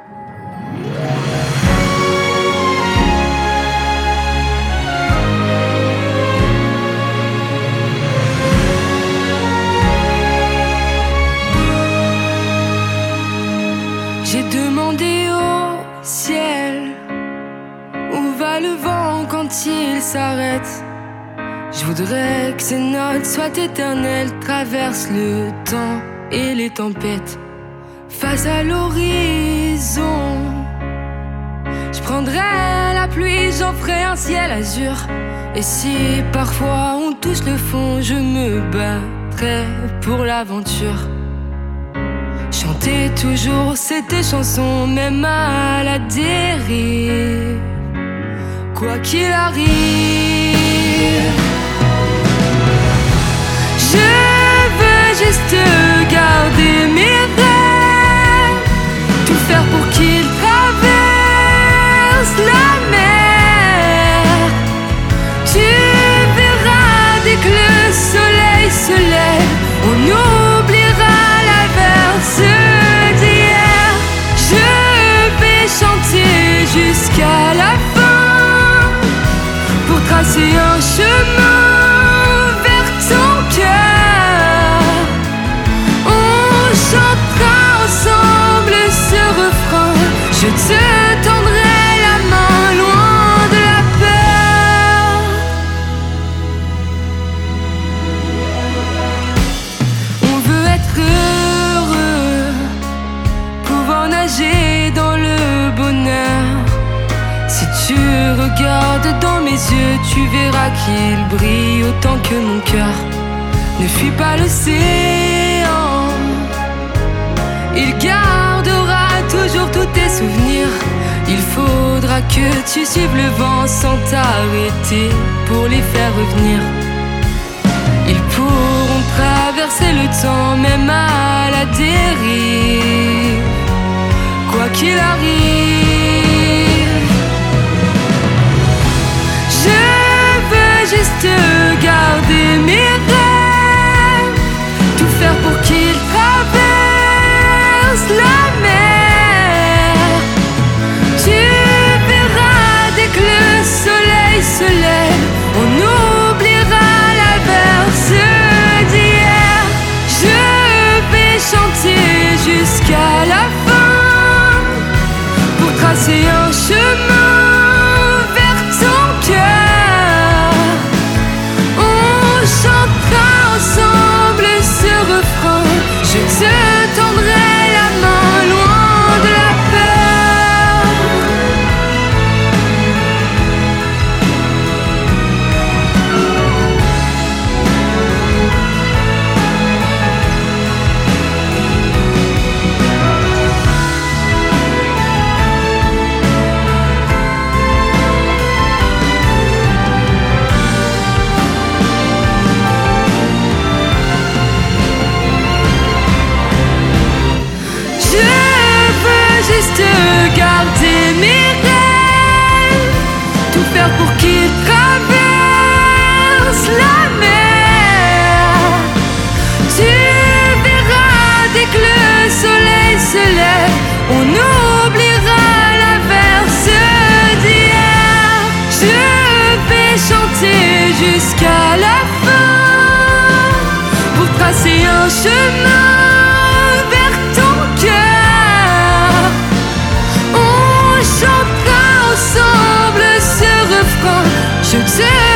J'ai demandé au ciel où va le vent quand il s'arrête. Je voudrais que ces notes soient éternelles, traversent le temps et les tempêtes. Face à l'horizon, je prendrais la pluie, j'en ferais un ciel azur. Et si parfois on touche le fond, je me battrais pour l'aventure. Chanter toujours cette chanson, même à la dérive, quoi qu'il arrive. Je veux juste garder mes rêves, tout faire pour qu'ils traversent la mer. Tu verras dès que le soleil se lève, on oubliera la verse d'hier. Je vais chanter jusqu'à la fin pour tracer un chemin vers ton cœur. On chantera ensemble ce refrain. Je te tendrai la main loin de la peur. On veut être heureux, pouvoir nager dans le bonheur. Si tu regardes dans mes yeux, tu verras qu'il brille autant que mon cœur. Ne fuis pas l'océan, il gardera toujours tous tes souvenirs. Il faudra que tu suives le vent sans t'arrêter pour les faire revenir. Ils pourront traverser le temps, même à la dérive, quoi qu'il arrive. Je veux juste garder mes rêves, tout faire pour qu'ils traversent la mer. Tu verras dès que le soleil se lève, on oubliera la verse d'hier. Je vais chanter jusqu'à la fin pour tracer un chemin vers ton cœur. On chantera ensemble ce refrain. Je te tendrai la main loin de la peur. Juste garder mes rêves, tout faire pour qu'ils traversent la mer. Tu verras dès que le soleil se lève, on oubliera la verse d'hier. Je vais chanter jusqu'à la fin pour tracer un chemin vers ton cœur. On chantera ensemble ce refrain. Je te